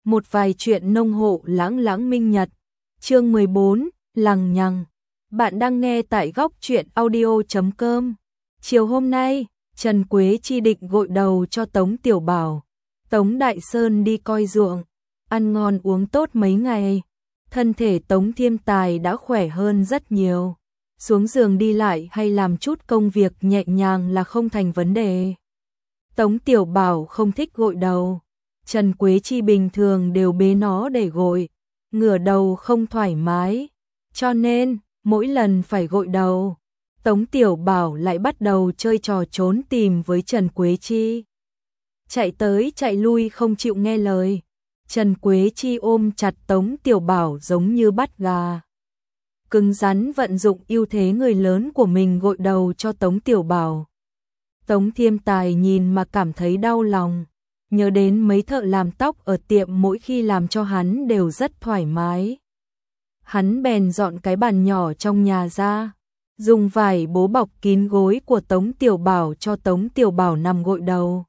Một vài chuyện nông hộ lãng lãng minh nhật. Chương 14, lằng nhằng. Bạn đang nghe tại góc truyện audio.com. Chiều hôm nay, Trần Quế Chi định gội đầu cho Tống Tiểu Bảo. Tống Đại Sơn đi coi ruộng, ăn ngon uống tốt mấy ngày. Thân thể Tống Thiêm Tài đã khỏe hơn rất nhiều. Xuống giường đi lại hay làm chút công việc nhẹ nhàng là không thành vấn đề. Tống Tiểu Bảo không thích gội đầu. Trần Quế Chi bình thường đều bế nó để gội, ngửa đầu không thoải mái, cho nên mỗi lần phải gội đầu, Tống Tiểu Bảo lại bắt đầu chơi trò trốn tìm với Trần Quế Chi. Chạy tới chạy lui không chịu nghe lời, Trần Quế Chi ôm chặt Tống Tiểu Bảo giống như bắt gà. Cứng rắn vận dụng ưu thế người lớn của mình gội đầu cho Tống Tiểu Bảo. Tống Thiêm Tài nhìn mà cảm thấy đau lòng. Nhớ đến mấy thợ làm tóc ở tiệm mỗi khi làm cho hắn đều rất thoải mái. Hắn bèn dọn cái bàn nhỏ trong nhà ra, dùng vải bố bọc kín gối của Tống Tiểu Bảo cho Tống Tiểu Bảo nằm gội đầu.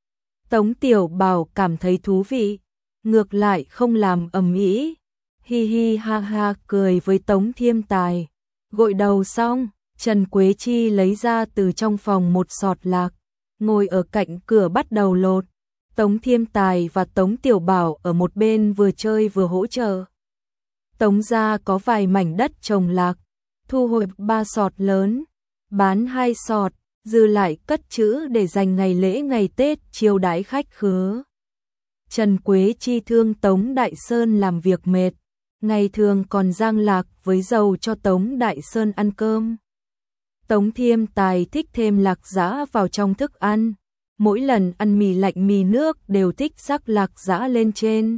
Tống Tiểu Bảo cảm thấy thú vị, ngược lại không làm ầm ĩ, hi hi ha ha cười với Tống Thiêm Tài. Gội đầu xong, Trần Quế Chi lấy ra từ trong phòng một sọt lạc, ngồi ở cạnh cửa bắt đầu lột. Tống Thiêm Tài và Tống Tiểu Bảo ở một bên vừa chơi vừa hỗ trợ. Tống gia có vài mảnh đất trồng lạc, thu hồi 3 sọt lớn, bán 2 sọt, dư lại cất trữ để dành ngày lễ ngày Tết chiêu đãi khách khứa. Trần Quế Chi thương Tống Đại Sơn làm việc mệt, ngày thường còn rang lạc với dầu cho Tống Đại Sơn ăn cơm. Tống Thiêm Tài thích thêm lạc giã vào trong thức ăn. Mỗi lần ăn mì lạnh mì nước đều thích rắc lạc giã lên trên.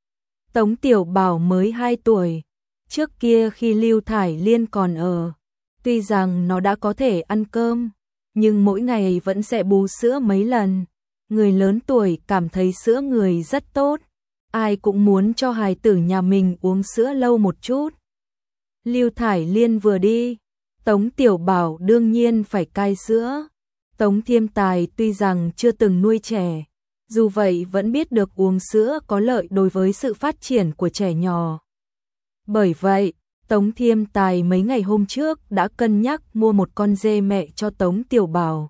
Tống Tiểu Bảo mới 2 tuổi. Trước kia khi Lưu Thải Liên còn ở, tuy rằng nó đã có thể ăn cơm, nhưng mỗi ngày vẫn sẽ bú sữa mấy lần. Người lớn tuổi cảm thấy sữa người rất tốt. Ai cũng muốn cho hài tử nhà mình uống sữa lâu một chút. Lưu Thải Liên vừa đi, Tống Tiểu Bảo đương nhiên phải cai sữa. Tống Thiêm Tài tuy rằng chưa từng nuôi trẻ, dù vậy vẫn biết được uống sữa có lợi đối với sự phát triển của trẻ nhỏ. Bởi vậy, Tống Thiêm Tài mấy ngày hôm trước đã cân nhắc mua một con dê mẹ cho Tống Tiểu Bảo.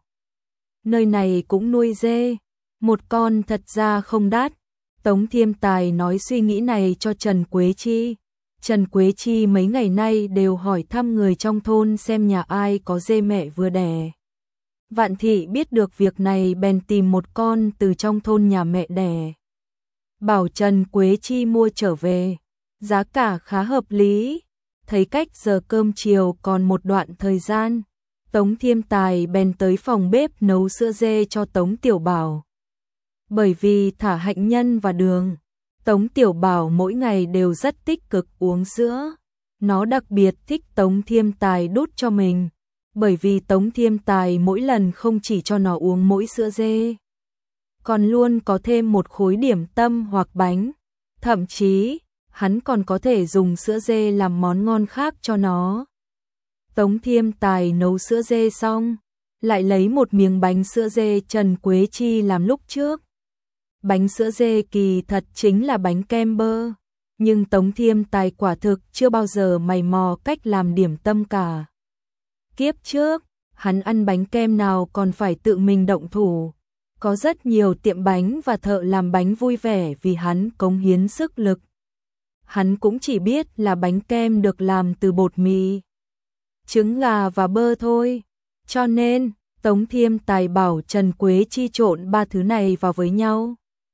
Nơi này cũng nuôi dê, một con thật ra không đắt. Tống Thiêm Tài nói suy nghĩ này cho Trần Quế Chi. Trần Quế Chi mấy ngày nay đều hỏi thăm người trong thôn xem nhà ai có dê mẹ vừa đẻ. Vạn Thị biết được việc này bèn tìm một con từ trong thôn nhà mẹ đẻ. Bảo Trần Quế Chi mua trở về, giá cả khá hợp lý. Thấy cách giờ cơm chiều còn một đoạn thời gian, Tống Thiêm Tài bèn tới phòng bếp nấu sữa dê cho Tống Tiểu Bảo. Bởi vì thả hạnh nhân và đường, Tống Tiểu Bảo mỗi ngày đều rất tích cực uống sữa. Nó đặc biệt thích Tống Thiêm Tài đút cho mình. Bởi vì Tống Thiêm Tài mỗi lần không chỉ cho nó uống mỗi sữa dê, còn luôn có thêm một khối điểm tâm hoặc bánh. Thậm chí, hắn còn có thể dùng sữa dê làm món ngon khác cho nó. Tống Thiêm Tài nấu sữa dê xong, lại lấy một miếng bánh sữa dê Trần Quế Chi làm lúc trước. Bánh sữa dê kỳ thật chính là bánh kem bơ, nhưng Tống Thiêm Tài quả thực chưa bao giờ mày mò cách làm điểm tâm cả. Kiếp trước, hắn ăn bánh kem nào còn phải tự mình động thủ. Có rất nhiều tiệm bánh và thợ làm bánh vui vẻ vì hắn cống hiến sức lực. Hắn cũng chỉ biết là bánh kem được làm từ bột mì, trứng gà và bơ thôi. Cho nên, Tống Thiêm Tài bảo Trần Quế Chi trộn 3 thứ này vào với nhau.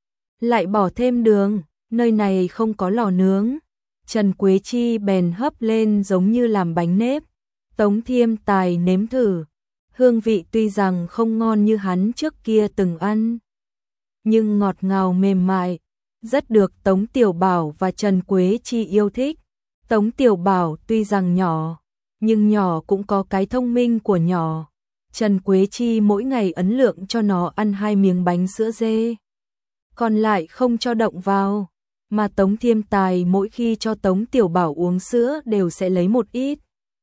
Lại bỏ thêm đường, nơi này không có lò nướng. Trần Quế Chi bèn hấp lên giống như làm bánh nếp. Tống Thiêm Tài nếm thử, hương vị tuy rằng không ngon như hắn trước kia từng ăn, nhưng ngọt ngào mềm mại, rất được Tống Tiểu Bảo và Trần Quế Chi yêu thích. Tống Tiểu Bảo tuy rằng nhỏ, nhưng nhỏ cũng có cái thông minh của nhỏ. Trần Quế Chi mỗi ngày ấn lượng cho nó ăn 2 miếng bánh sữa dê, còn lại không cho động vào, mà Tống Thiêm Tài mỗi khi cho Tống Tiểu Bảo uống sữa đều sẽ lấy một ít.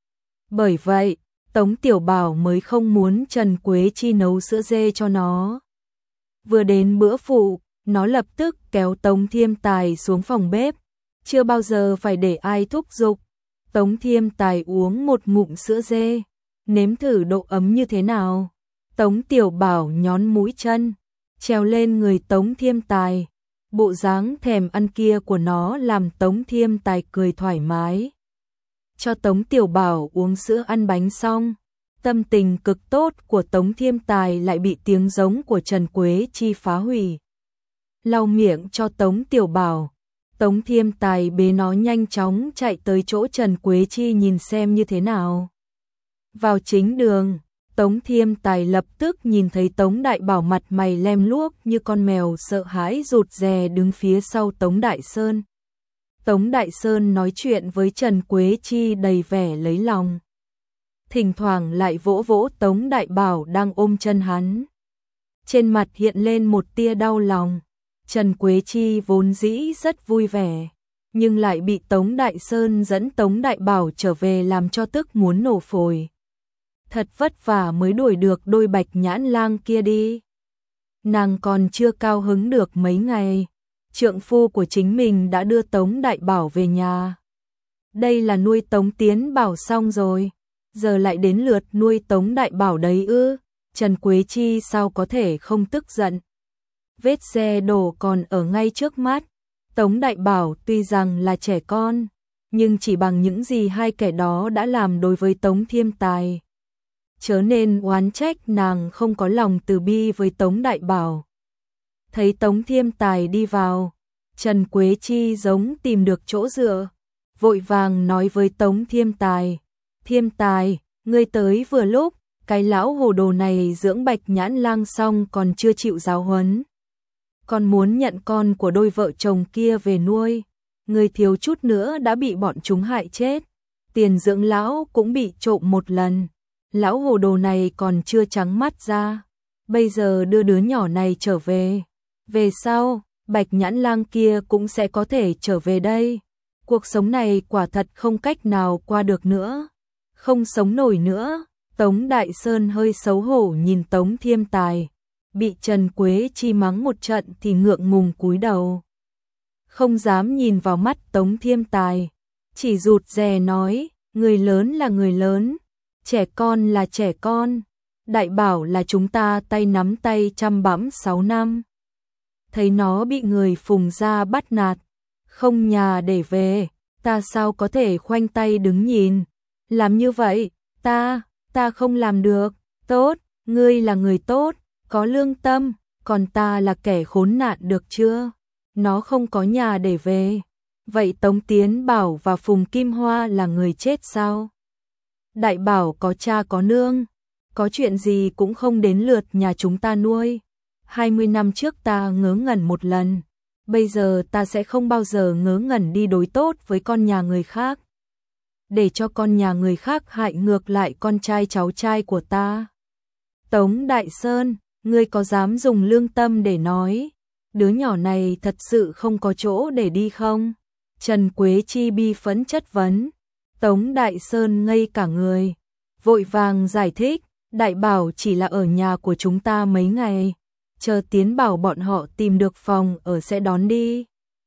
Bởi vậy, Tống Tiểu Bảo mới không muốn Trần Quế Chi nấu sữa dê cho nó. Vừa đến bữa phụ, nó lập tức kéo Tống Thiêm Tài xuống phòng bếp, chưa bao giờ phải để ai thúc giục. Tống Thiêm Tài uống một ngụm sữa dê, nếm thử độ ấm như thế nào. Tống Tiểu Bảo nhón mũi chân, trèo lên người Tống Thiêm Tài. Bộ dáng thèm ăn kia của nó làm Tống Thiêm Tài cười thoải mái. Cho Tống Tiểu Bảo uống sữa ăn bánh xong, tâm tình cực tốt của Tống Thiêm Tài lại bị tiếng giống của Trần Quế Chi phá hủy. Lau miệng cho Tống Tiểu Bảo, Tống Thiêm Tài bế nó nhanh chóng chạy tới chỗ Trần Quế Chi nhìn xem như thế nào. Vào chính đường, Tống Thiêm Tài lập tức nhìn thấy Tống Đại Bảo mặt mày lem luốc như con mèo sợ hãi rụt rè đứng phía sau Tống Đại Sơn. Tống Đại Sơn nói chuyện với Trần Quế Chi đầy vẻ lấy lòng. Thỉnh thoảng lại vỗ vỗ Tống Đại Bảo đang ôm chân hắn. Trên mặt hiện lên một tia đau lòng. Trần Quế Chi vốn dĩ rất vui vẻ, nhưng lại bị Tống Đại Sơn dẫn Tống Đại Bảo trở về làm cho tức muốn nổ phổi. Thật vất vả mới đuổi được đôi bạch nhãn lang kia đi. Nàng còn chưa cao hứng được mấy ngày, trượng phu của chính mình đã đưa Tống Đại Bảo về nhà. Đây là nuôi Tống Tiến Bảo xong rồi, giờ lại đến lượt nuôi Tống Đại Bảo đấy ư? Trần Quế Chi sao có thể không tức giận. Vết xe đổ còn ở ngay trước mắt. Tống Đại Bảo tuy rằng là trẻ con, nhưng chỉ bằng những gì hai kẻ đó đã làm đối với Tống Thiêm Tài. Chớ nên oán trách nàng không có lòng từ bi với Tống Đại Bảo. Thấy Tống Thiêm Tài đi vào, Trần Quế Chi giống tìm được chỗ dựa, vội vàng nói với Tống Thiêm Tài. Thiêm Tài, ngươi tới vừa lúc, cái lão hồ đồ này dưỡng bạch nhãn lang xong còn chưa chịu giáo huấn. Còn muốn nhận con của đôi vợ chồng kia về nuôi, người thiếu chút nữa đã bị bọn chúng hại chết. Tiền dưỡng lão cũng bị trộm một lần. Lão hồ đồ này còn chưa trắng mắt ra. Bây giờ đưa đứa nhỏ này trở về. Về sau, bạch nhãn lang kia cũng sẽ có thể trở về đây. Cuộc sống này quả thật không cách nào qua được nữa. Không sống nổi nữa. Tống Đại Sơn hơi xấu hổ nhìn Tống Thiêm Tài. Bị Trần Quế Chi mắng một trận thì ngượng ngùng cúi đầu. Không dám nhìn vào mắt Tống Thiêm Tài. Chỉ rụt rè nói, người lớn là người lớn, trẻ con là trẻ con. Đại Bảo là chúng ta tay nắm tay chăm bẵm 6 năm. Thấy nó bị người Phùng gia bắt nạt, không nhà để về, ta sao có thể khoanh tay đứng nhìn. Làm như vậy, ta không làm được. Tốt, ngươi là người tốt, có lương tâm, còn ta là kẻ khốn nạn được chưa? Nó không có nhà để về. Vậy Tống Tiến Bảo và Phùng Kim Hoa là người chết sao? Đại Bảo có cha có nương, có chuyện gì cũng không đến lượt nhà chúng ta nuôi. 20 năm trước ta ngớ ngẩn một lần, bây giờ ta sẽ không bao giờ ngớ ngẩn đi đối tốt với con nhà người khác. Để cho con nhà người khác hại ngược lại con trai cháu trai của ta. Tống Đại Sơn, ngươi có dám dùng lương tâm để nói, đứa nhỏ này thật sự không có chỗ để đi không? Trần Quế Chi bi phẫn chất vấn. Tống Đại Sơn ngây cả người, vội vàng giải thích, Đại Bảo chỉ là ở nhà của chúng ta mấy ngày, chờ Tiến Bảo bọn họ tìm được phòng ở sẽ đón đi.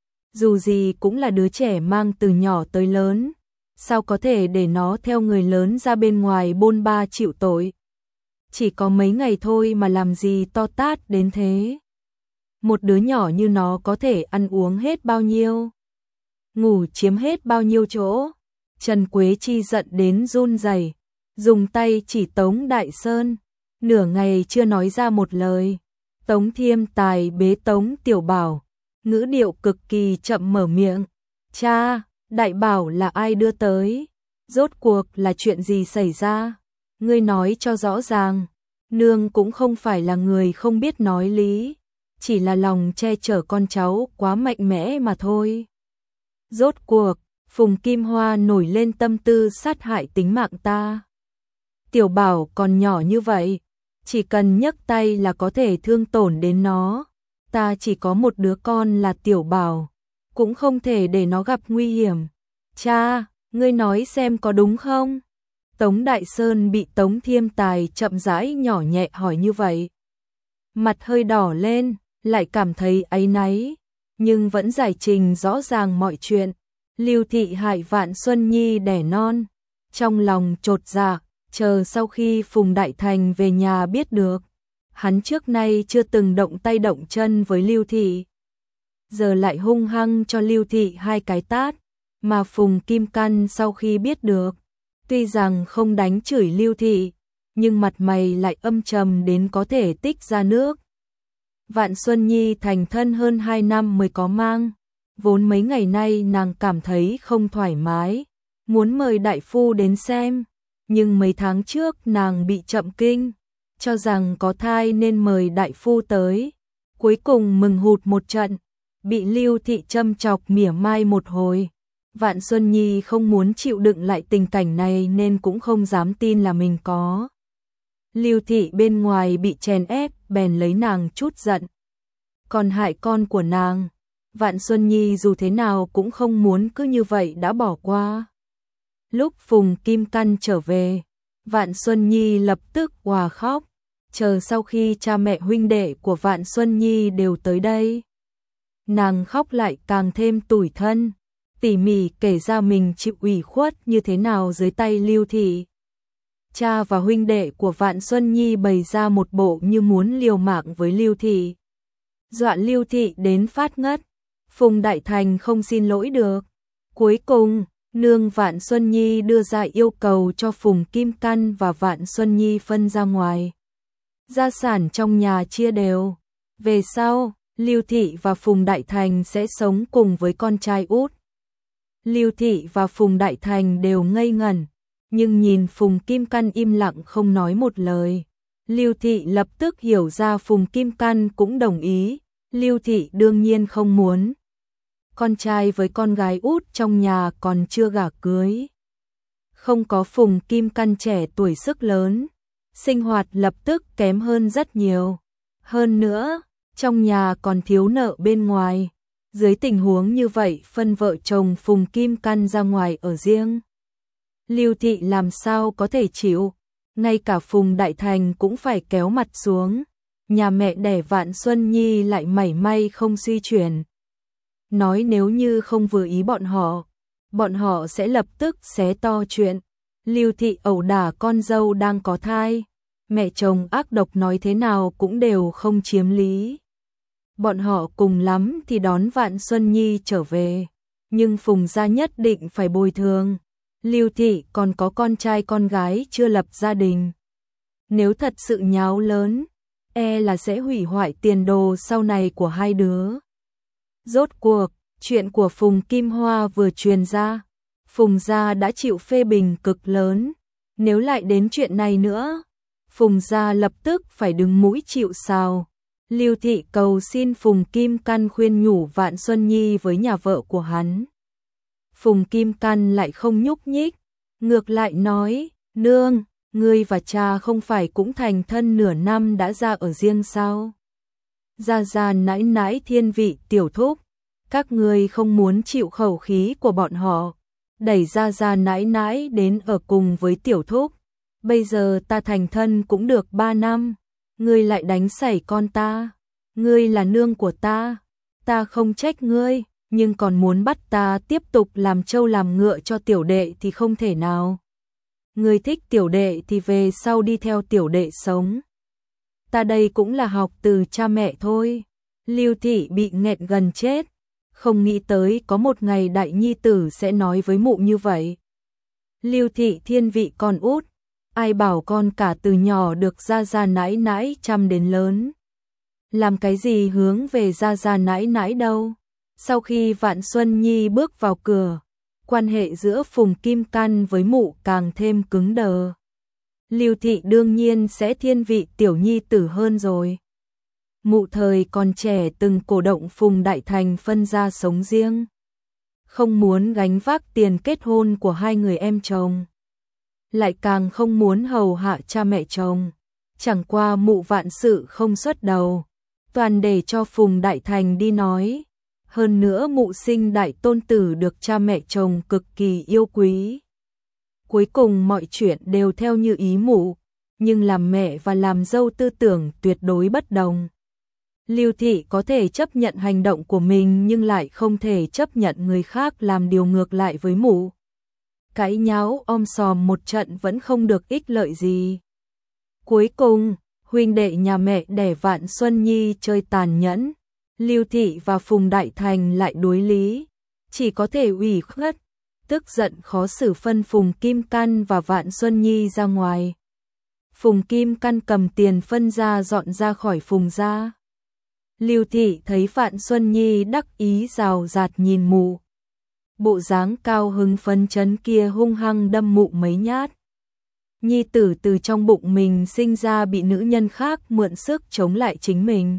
Dù gì cũng là đứa trẻ mang từ nhỏ tới lớn, sao có thể để nó theo người lớn ra bên ngoài bôn ba chịu tội. Chỉ có mấy ngày thôi mà làm gì to tát đến thế. Một đứa nhỏ như nó có thể ăn uống hết bao nhiêu, ngủ chiếm hết bao nhiêu chỗ. Trần Quế Chi giận đến run rẩy, dùng tay chỉ Tống Đại Sơn, nửa ngày chưa nói ra một lời. Tống Thiêm Tài bế Tống Tiểu Bảo, ngữ điệu cực kỳ chậm mở miệng. Cha, Đại Bảo là ai đưa tới? Rốt cuộc là chuyện gì xảy ra? Ngươi nói cho rõ ràng. Nương cũng không phải là người không biết nói lý, chỉ là lòng che chở con cháu quá mạnh mẽ mà thôi. Rốt cuộc, Phùng Kim Hoa nổi lên tâm tư sát hại tính mạng ta. Tiểu Bảo còn nhỏ như vậy, chỉ cần nhấc tay là có thể thương tổn đến nó. Ta chỉ có một đứa con là Tiểu Bảo, cũng không thể để nó gặp nguy hiểm. Cha, ngươi nói xem có đúng không? Tống Đại Sơn bị Tống Thiêm Tài chậm rãi nhỏ nhẹ hỏi như vậy. Mặt hơi đỏ lên, lại cảm thấy áy náy, nhưng vẫn giải trình rõ ràng mọi chuyện. Lưu Thị hại Vạn Xuân Nhi đẻ non, trong lòng chột dạ, chờ sau khi Phùng Đại Thành về nhà biết được. Hắn trước nay chưa từng động tay động chân với Lưu Thị, giờ lại hung hăng cho Lưu Thị 2 cái tát, mà Phùng Kim Căn sau khi biết được, tuy rằng không đánh chửi Lưu Thị, nhưng mặt mày lại âm trầm đến có thể tích ra nước. Vạn Xuân Nhi thành thân hơn 2 năm mới có mang, vốn mấy ngày nay nàng cảm thấy không thoải mái, muốn mời đại phu đến xem, nhưng mấy tháng trước nàng bị chậm kinh, cho rằng có thai nên mời đại phu tới, cuối cùng mừng hụt một trận, bị Lưu Thị châm chọc mỉa mai một hồi. Vạn Xuân Nhi không muốn chịu đựng lại tình cảnh này nên cũng không dám tin là mình có. Lưu Thị bên ngoài bị chèn ép, bèn lấy nàng chút giận. Còn hại con của nàng, Vạn Xuân Nhi dù thế nào cũng không muốn cứ như vậy đã bỏ qua. Lúc Phùng Kim Căn trở về, Vạn Xuân Nhi lập tức òa khóc, chờ sau khi cha mẹ huynh đệ của Vạn Xuân Nhi đều tới đây. Nàng khóc lại càng thêm tủi thân, tỉ mỉ kể ra mình chịu ủy khuất như thế nào dưới tay Lưu Thị. Cha và huynh đệ của Vạn Xuân Nhi bày ra một bộ như muốn liều mạng với Lưu Thị, dọa Lưu Thị đến phát ngất. Phùng Đại Thành không xin lỗi được. Cuối cùng, nương Vạn Xuân Nhi đưa ra yêu cầu cho Phùng Kim Căn và Vạn Xuân Nhi phân ra ngoài. Gia sản trong nhà chia đều. Về sau, Lưu Thị và Phùng Đại Thành sẽ sống cùng với con trai út. Lưu Thị và Phùng Đại Thành đều ngây ngẩn, nhưng nhìn Phùng Kim Căn im lặng không nói một lời. Lưu Thị lập tức hiểu ra Phùng Kim Căn cũng đồng ý. Lưu Thị đương nhiên không muốn con trai với con gái út trong nhà còn chưa gả cưới. Không có Phùng Kim Căn trẻ tuổi sức lớn, sinh hoạt lập tức kém hơn rất nhiều. Hơn nữa, trong nhà còn thiếu nợ bên ngoài. Dưới tình huống như vậy phân vợ chồng Phùng Kim Căn ra ngoài ở riêng. Lưu Thị làm sao có thể chịu, ngay cả Phùng Đại Thành cũng phải kéo mặt xuống. Nhà mẹ đẻ Vạn Xuân Nhi lại mảy may không suy chuyển. Nói nếu như không vừa ý bọn họ sẽ lập tức xé to chuyện. Lưu Thị ẩu đả con dâu đang có thai, mẹ chồng ác độc nói thế nào cũng đều không chiếm lý. Bọn họ cùng lắm thì đón Vạn Xuân Nhi trở về, nhưng Phùng gia nhất định phải bồi thường. Lưu Thị còn có con trai con gái chưa lập gia đình. Nếu thật sự nháo lớn, là sẽ hủy hoại tiền đồ sau này của hai đứa. Rốt cuộc, chuyện của Phùng Kim Hoa vừa truyền ra, Phùng gia đã chịu phê bình cực lớn. Nếu lại đến chuyện này nữa, Phùng gia lập tức phải đứng mũi chịu sào. Lưu Thị cầu xin Phùng Kim Căn khuyên nhủ Vạn Xuân Nhi với nhà vợ của hắn. Phùng Kim Căn lại không nhúc nhích, ngược lại nói, nương, ngươi và cha không phải cũng thành thân nửa năm đã ra ở riêng sao? Gia gia nãi nãi thiên vị tiểu thúc, các ngươi không muốn chịu khẩu khí của bọn họ, đẩy gia gia nãi nãi đến ở cùng với tiểu thúc. Bây giờ ta thành thân cũng được 3 năm, ngươi lại đánh sảy con ta, ngươi là nương của ta không trách ngươi, nhưng còn muốn bắt ta tiếp tục làm trâu làm ngựa cho tiểu đệ thì không thể nào. Ngươi thích tiểu đệ thì về sau đi theo tiểu đệ sống. Ta đây cũng là học từ cha mẹ thôi. Lưu Thị bị nghẹn gần chết, không nghĩ tới có một ngày đại nhi tử sẽ nói với mụ như vậy. Lưu Thị thiên vị con út, ai bảo con cả từ nhỏ được gia gia nãi nãi chăm đến lớn. Làm cái gì hướng về gia gia nãi nãi đâu. Sau khi Vạn Xuân Nhi bước vào cửa, quan hệ giữa Phùng Kim Căn với mụ càng thêm cứng đờ. Lưu Thị đương nhiên sẽ thiên vị tiểu nhi tử hơn rồi. Mụ thời còn trẻ từng cổ động Phùng Đại Thành phân ra sống riêng, không muốn gánh vác tiền kết hôn của hai người em chồng, lại càng không muốn hầu hạ cha mẹ chồng. Chẳng qua mụ vạn sự không xuất đầu, toàn để cho Phùng Đại Thành đi nói. Hơn nữa mụ sinh đại tôn tử được cha mẹ chồng cực kỳ yêu quý. Cuối cùng mọi chuyện đều theo như ý mụ, nhưng làm mẹ và làm dâu tư tưởng tuyệt đối bất đồng. Lưu Thị có thể chấp nhận hành động của mình nhưng lại không thể chấp nhận người khác làm điều ngược lại với mụ. Cãi nháo om sòm một trận vẫn không được ích lợi gì. Cuối cùng, huynh đệ nhà mẹ đẻ Vạn Xuân Nhi chơi tàn nhẫn, Lưu Thị và Phùng Đại Thành lại đối lý, chỉ có thể ủy khuất, tức giận khó xử phân Phùng Kim Căn và Vạn Xuân Nhi ra ngoài. Phùng Kim Căn cầm tiền phân ra dọn ra khỏi Phùng gia. Lưu Thị thấy Vạn Xuân Nhi đắc ý rào rạt nhìn mụ. Bộ dáng cao hứng phấn chấn kia hung hăng đâm mụ mấy nhát. Nhi tử từ trong bụng mình sinh ra bị nữ nhân khác mượn sức chống lại chính mình.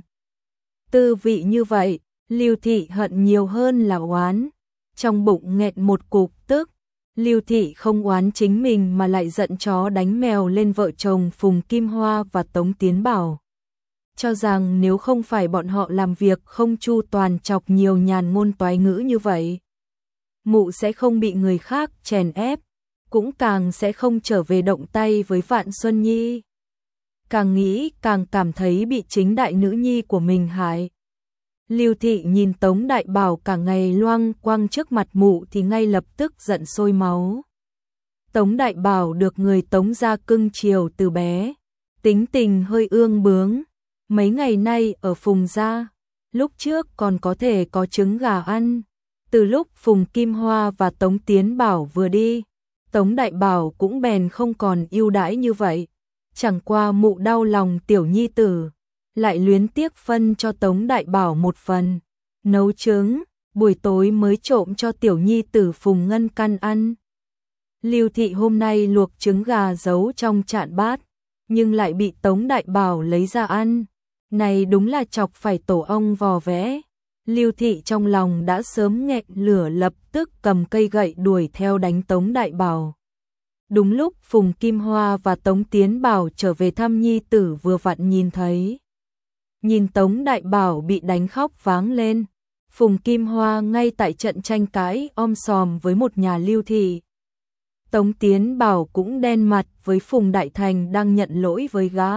Tư vị như vậy, Lưu Thị hận nhiều hơn là oán. Trong bụng nghẹn một cục tức, Lưu Thị không oán chính mình mà lại giận chó đánh mèo lên vợ chồng Phùng Kim Hoa và Tống Tiến Bảo. Cho rằng nếu không phải bọn họ làm việc không chu toàn chọc nhiều nhàn ngôn toái ngữ như vậy, mụ sẽ không bị người khác chèn ép, cũng càng sẽ không trở về động tay với Vạn Xuân Nhi. Càng nghĩ càng cảm thấy bị chính đại nữ nhi của mình hại. Lưu Thị nhìn Tống Đại Bảo cả ngày loang quang trước mặt mụ thì ngay lập tức giận sôi máu. Tống Đại Bảo được người Tống gia cưng chiều từ bé, tính tình hơi ương bướng. Mấy ngày nay ở Phùng gia, lúc trước còn có thể có trứng gà ăn. Từ lúc Phùng Kim Hoa và Tống Tiến Bảo vừa đi, Tống Đại Bảo cũng bèn không còn ưu đãi như vậy. Chẳng qua mụ đau lòng tiểu nhi tử, lại luyến tiếc phân cho Tống Đại Bảo một phần. Nấu trứng, buổi tối mới trộm cho tiểu nhi tử Phùng Ngân Căn ăn. Lưu Thị hôm nay luộc trứng gà giấu trong chạn bát, nhưng lại bị Tống Đại Bảo lấy ra ăn. Này đúng là chọc phải tổ ong vò vẽ. Lưu Thị trong lòng đã sớm nghẹn lửa lập tức cầm cây gậy đuổi theo đánh Tống Đại Bảo. Đúng lúc Phùng Kim Hoa và Tống Tiến Bảo trở về thăm nhi tử vừa vặn nhìn thấy. Nhìn Tống Đại Bảo bị đánh khóc váng lên, Phùng Kim Hoa ngay tại trận tranh cãi om sòm với một nhà Lưu Thị. Tống Tiến Bảo cũng đen mặt với Phùng Đại Thành đang nhận lỗi với gã.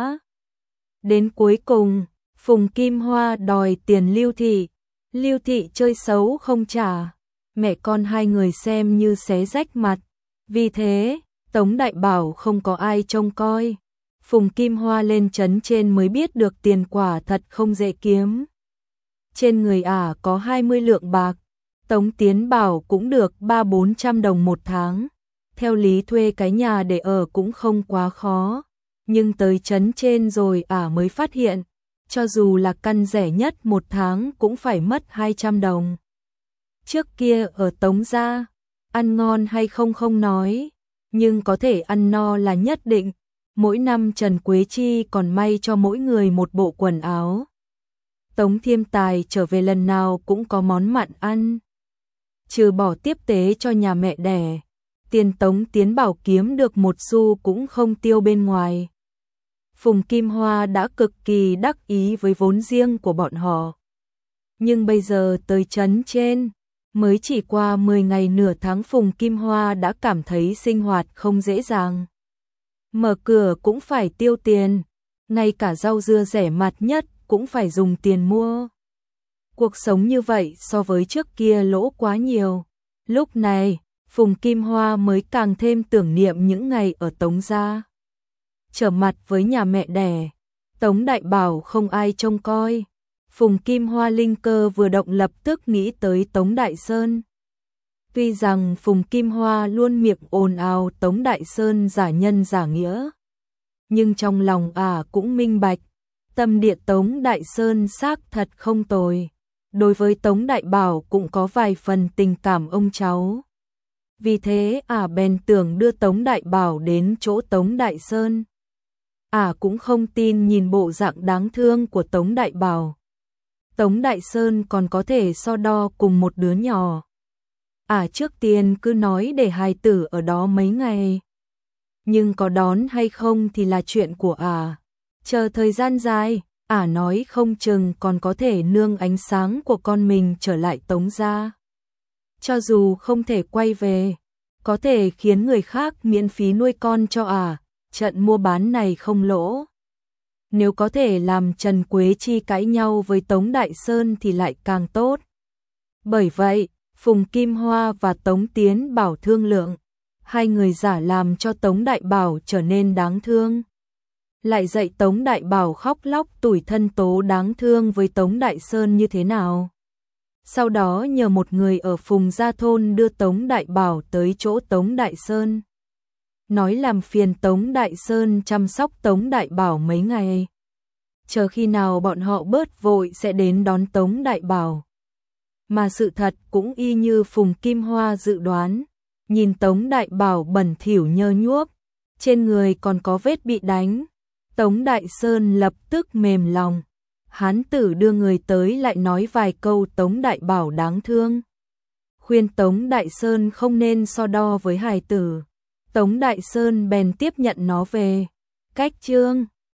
Đến cuối cùng, Phùng Kim Hoa đòi tiền Lưu Thị. Lưu Thị chơi xấu không trả, mẹ con hai người xem như xé rách mặt. Vì thế, Tống Đại Bảo không có ai trông coi. Phùng Kim Hoa lên trấn trên mới biết được tiền quả thật không dễ kiếm. Trên người có 20 lượng bạc, Tống Tiến Bảo cũng được 300-400 đồng một tháng. Theo lý thuê cái nhà để ở cũng không quá khó, nhưng tới trấn trên rồi mới phát hiện, cho dù là căn rẻ nhất một tháng cũng phải mất 200 đồng. Trước kia ở Tống gia, ăn ngon hay không không nói, nhưng có thể ăn no là nhất định. Mỗi năm Trần Quế Chi còn may cho mỗi người một bộ quần áo. Tống Thiêm Tài trở về lần nào cũng có món mặn ăn. Trừ bỏ tiếp tế cho nhà mẹ đẻ, tiền Tống Tiến Bảo kiếm được một xu cũng không tiêu bên ngoài. Phùng Kim Hoa đã cực kỳ đắc ý với vốn riêng của bọn họ. Nhưng bây giờ tới trấn trên, mới chỉ qua 10 ngày nửa tháng Phùng Kim Hoa đã cảm thấy sinh hoạt không dễ dàng. Mở cửa cũng phải tiêu tiền, ngay cả rau dưa rẻ mạt nhất cũng phải dùng tiền mua. Cuộc sống như vậy so với trước kia lỗ quá nhiều. Lúc này, Phùng Kim Hoa mới càng thêm tưởng niệm những ngày ở Tống gia. Trở mặt với nhà mẹ đẻ, Tống Đại Bảo không ai trông coi. Phùng Kim Hoa linh cơ vừa động lập tức nghĩ tới Tống Đại Sơn. Tuy rằng Phùng Kim Hoa luôn miệng ồn ào Tống Đại Sơn giả nhân giả nghĩa, nhưng trong lòng cũng minh bạch, tâm địa Tống Đại Sơn xác thật không tồi. Đối với Tống Đại Bảo cũng có vài phần tình cảm ông cháu. Vì thế bèn tưởng đưa Tống Đại Bảo đến chỗ Tống Đại Sơn. Cũng không tin nhìn bộ dạng đáng thương của Tống Đại Bảo. Tống Đại Sơn còn có thể so đo cùng một đứa nhỏ. Trước tiên cứ nói để hài tử ở đó mấy ngày. Nhưng có đón hay không thì là chuyện của Chờ thời gian dài, nói không chừng còn có thể nương ánh sáng của con mình trở lại Tống gia. Cho dù không thể quay về, có thể khiến người khác miễn phí nuôi con cho trận mua bán này không lỗ. nếu có thể làm Trần Quế Chi cãi nhau với Tống Đại Sơn thì lại càng tốt. Bởi vậy, Phùng Kim Hoa và Tống Tiến Bảo thương lượng, hai người giả làm cho Tống Đại Bảo trở nên đáng thương. Lại dạy Tống Đại Bảo khóc lóc tủi thân tố đáng thương với Tống Đại Sơn như thế nào. Sau đó nhờ một người ở Phùng Gia Thôn đưa Tống Đại Bảo tới chỗ Tống Đại Sơn. Nói làm phiền Tống Đại Sơn chăm sóc Tống Đại Bảo mấy ngày. Chờ khi nào bọn họ bớt vội sẽ đến đón Tống Đại Bảo. Mà sự thật cũng y như Phùng Kim Hoa dự đoán. Nhìn Tống Đại Bảo bẩn thỉu nhơ nhuốc, trên người còn có vết bị đánh. Tống Đại Sơn lập tức mềm lòng. Hán tử đưa người tới lại nói vài câu Tống Đại Bảo đáng thương. Khuyên Tống Đại Sơn không nên so đo với hài tử. Tống Đại Sơn bèn tiếp nhận nó về. Cách chương